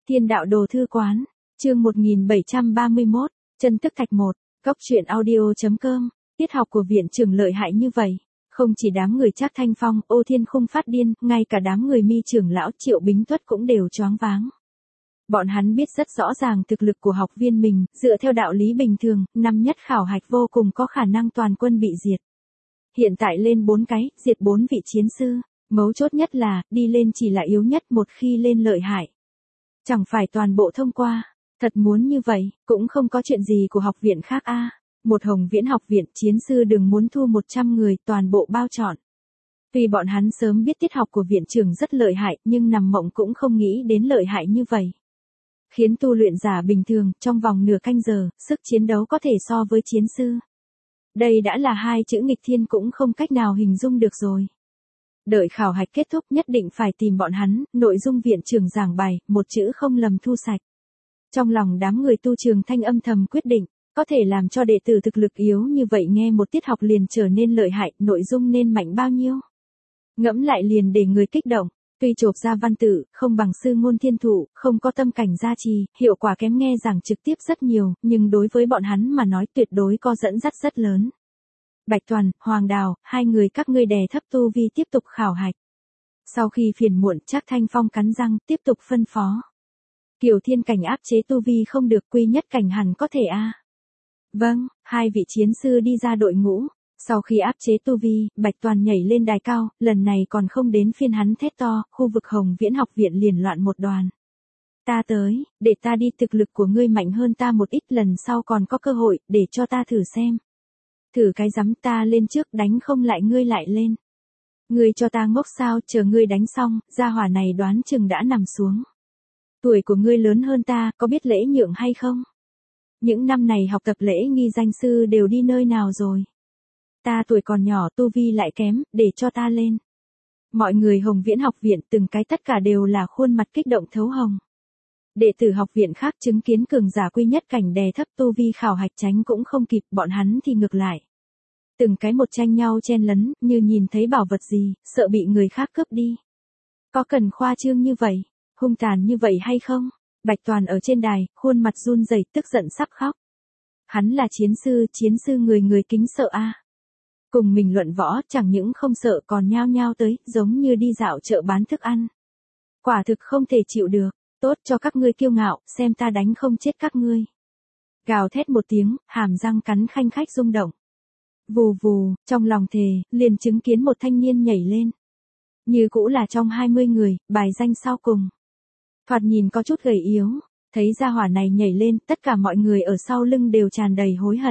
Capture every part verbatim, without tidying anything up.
Thiên đạo đồ thư quán, chương một nghìn bảy trăm ba mươi mốt, chân tức thạch một, góc truyện audio.com, tiết học của viện trưởng lợi hại như vậy. Không chỉ đám người Trác Thanh Phong, Ô Thiên Khung phát điên, ngay cả đám người Mi trưởng lão Triệu Bính Tuất cũng đều choáng váng. Bọn hắn biết rất rõ ràng thực lực của học viên mình, dựa theo đạo lý bình thường, năm nhất khảo hạch vô cùng có khả năng toàn quân bị diệt. Hiện tại lên bốn cái, diệt bốn vị chiến sư, mấu chốt nhất là, đi lên chỉ là yếu nhất một khi lên lợi hại. Chẳng phải toàn bộ thông qua, thật muốn như vậy, cũng không có chuyện gì của học viện khác a. Một Hồng Viễn học viện chiến sư đừng muốn thu một trăm người toàn bộ bao trọn. Tuy bọn hắn sớm biết tiết học của viện trưởng rất lợi hại nhưng nằm mộng cũng không nghĩ đến lợi hại như vậy. Khiến tu luyện giả bình thường trong vòng nửa canh giờ, sức chiến đấu có thể so với chiến sư. Đây đã là hai chữ nghịch thiên cũng không cách nào hình dung được rồi. Đợi khảo hạch kết thúc nhất định phải tìm bọn hắn, nội dung viện trưởng giảng bài, một chữ không lầm thu sạch. Trong lòng đám người tu trường thanh âm thầm quyết định, có thể làm cho đệ tử thực lực yếu như vậy nghe một tiết học liền trở nên lợi hại, nội dung nên mạnh bao nhiêu. Ngẫm lại liền để người kích động, tuy chộp ra văn tự, không bằng sư ngôn thiên thụ, không có tâm cảnh gia trì, hiệu quả kém nghe giảng trực tiếp rất nhiều, nhưng đối với bọn hắn mà nói tuyệt đối có dẫn dắt rất lớn. Bạch Toàn, Hoàng Đào, hai người các ngươi đè thấp tu vi tiếp tục khảo hạch. Sau khi phiền muộn, Trác Thanh Phong cắn răng, tiếp tục phân phó. Kiều Thiên cảnh áp chế tu vi không được, quy nhất cảnh hẳn có thể a. À. Vâng, hai vị chiến sư đi ra đội ngũ. Sau khi áp chế tu vi, Bạch Toàn nhảy lên đài cao, lần này còn không đến phiên hắn thét to, khu vực Hồng Viễn học viện liền loạn một đoàn. Ta tới, để ta đi, thực lực của ngươi mạnh hơn ta một ít, lần sau còn có cơ hội, để cho ta thử xem. Thử cái rắm, ta lên trước, đánh không lại ngươi lại lên. Ngươi cho ta ngốc sao, chờ ngươi đánh xong, gia hỏa này đoán chừng đã nằm xuống. Tuổi của ngươi lớn hơn ta, có biết lễ nhượng hay không? Những năm này học tập lễ nghi danh sư đều đi nơi nào rồi? Ta tuổi còn nhỏ, tu vi lại kém, để cho ta lên. Mọi người Hồng Viễn học viện từng cái tất cả đều là khuôn mặt kích động thấu hồng. Đệ tử học viện khác chứng kiến cường giả quy nhất cảnh đè thấp tu vi khảo hạch tránh cũng không kịp, bọn hắn thì ngược lại. Từng cái một tranh nhau chen lấn, như nhìn thấy bảo vật gì, sợ bị người khác cướp đi. Có cần khoa trương như vậy, hung tàn như vậy hay không? Bạch Toàn ở trên đài, khuôn mặt run rẩy, tức giận sắp khóc. Hắn là chiến sư, chiến sư người người kính sợ a. À. Cùng mình luận võ, chẳng những không sợ còn nhao nhao tới, giống như đi dạo chợ bán thức ăn. Quả thực không thể chịu được, tốt cho các ngươi kiêu ngạo, xem ta đánh không chết các ngươi. Gào thét một tiếng, hàm răng cắn khanh khách rung động. Vù vù, trong lòng thề, liền chứng kiến một thanh niên nhảy lên. Như cũ là trong hai mươi người, bài danh sau cùng. Thoạt nhìn có chút gầy yếu, thấy gia hỏa này nhảy lên, tất cả mọi người ở sau lưng đều tràn đầy hối hận.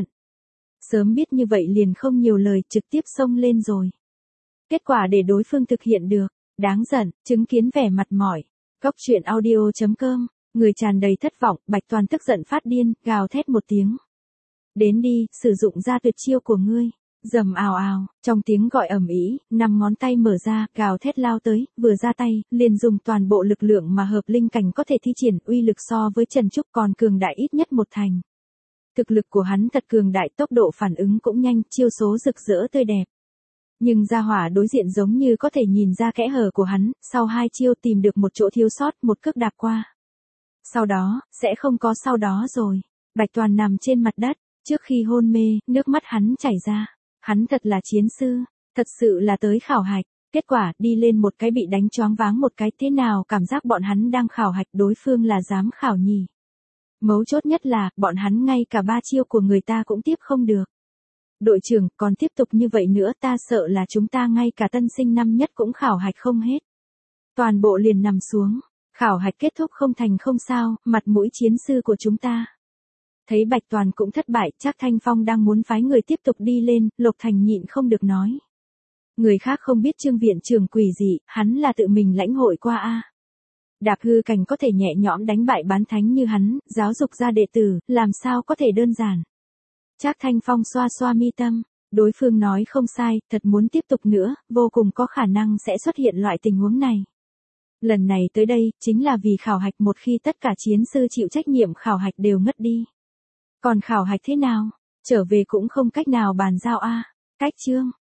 Sớm biết như vậy liền không nhiều lời, trực tiếp xông lên rồi. Kết quả để đối phương thực hiện được, đáng giận, chứng kiến vẻ mặt mỏi. Góc truyện audio.com, người tràn đầy thất vọng, Bạch Toàn tức giận phát điên, gào thét một tiếng. Đến đi, sử dụng ra tuyệt chiêu của ngươi. Rầm ào ào, trong tiếng gọi ầm ĩ, năm ngón tay mở ra, gào thét lao tới, vừa ra tay, liền dùng toàn bộ lực lượng mà hợp linh cảnh có thể thi triển, uy lực so với Trần Trúc còn cường đại ít nhất một thành. Thực lực của hắn thật cường đại, tốc độ phản ứng cũng nhanh, chiêu số rực rỡ tươi đẹp. Nhưng gia hỏa đối diện giống như có thể nhìn ra kẽ hở của hắn, sau hai chiêu tìm được một chỗ thiếu sót, một cước đạp qua. Sau đó, sẽ không có sau đó rồi. Bạch Toàn nằm trên mặt đất, trước khi hôn mê, nước mắt hắn chảy ra. Hắn thật là chiến sư, thật sự là tới khảo hạch, kết quả đi lên một cái bị đánh choáng váng một cái, thế nào cảm giác bọn hắn đang khảo hạch, đối phương là giám khảo nhỉ. Mấu chốt nhất là, bọn hắn ngay cả ba chiêu của người ta cũng tiếp không được. Đội trưởng, còn tiếp tục như vậy nữa ta sợ là chúng ta ngay cả tân sinh năm nhất cũng khảo hạch không hết. Toàn bộ liền nằm xuống, khảo hạch kết thúc không thành không sao, mặt mũi chiến sư của chúng ta. Thấy Bạch Toàn cũng thất bại, Trác Thanh Phong đang muốn phái người tiếp tục đi lên, Lục Thành nhịn không được nói. Người khác không biết Trương viện trưởng quỷ gì, hắn là tự mình lãnh hội qua a. Đạp hư cảnh có thể nhẹ nhõm đánh bại bán thánh như hắn, giáo dục ra đệ tử, làm sao có thể đơn giản. Trác Thanh Phong xoa xoa mi tâm, đối phương nói không sai, thật muốn tiếp tục nữa, vô cùng có khả năng sẽ xuất hiện loại tình huống này. Lần này tới đây, chính là vì khảo hạch, một khi tất cả chiến sư chịu trách nhiệm khảo hạch đều ngất đi. Còn khảo hạch thế nào? Trở về cũng không cách nào bàn giao a. Cách chương.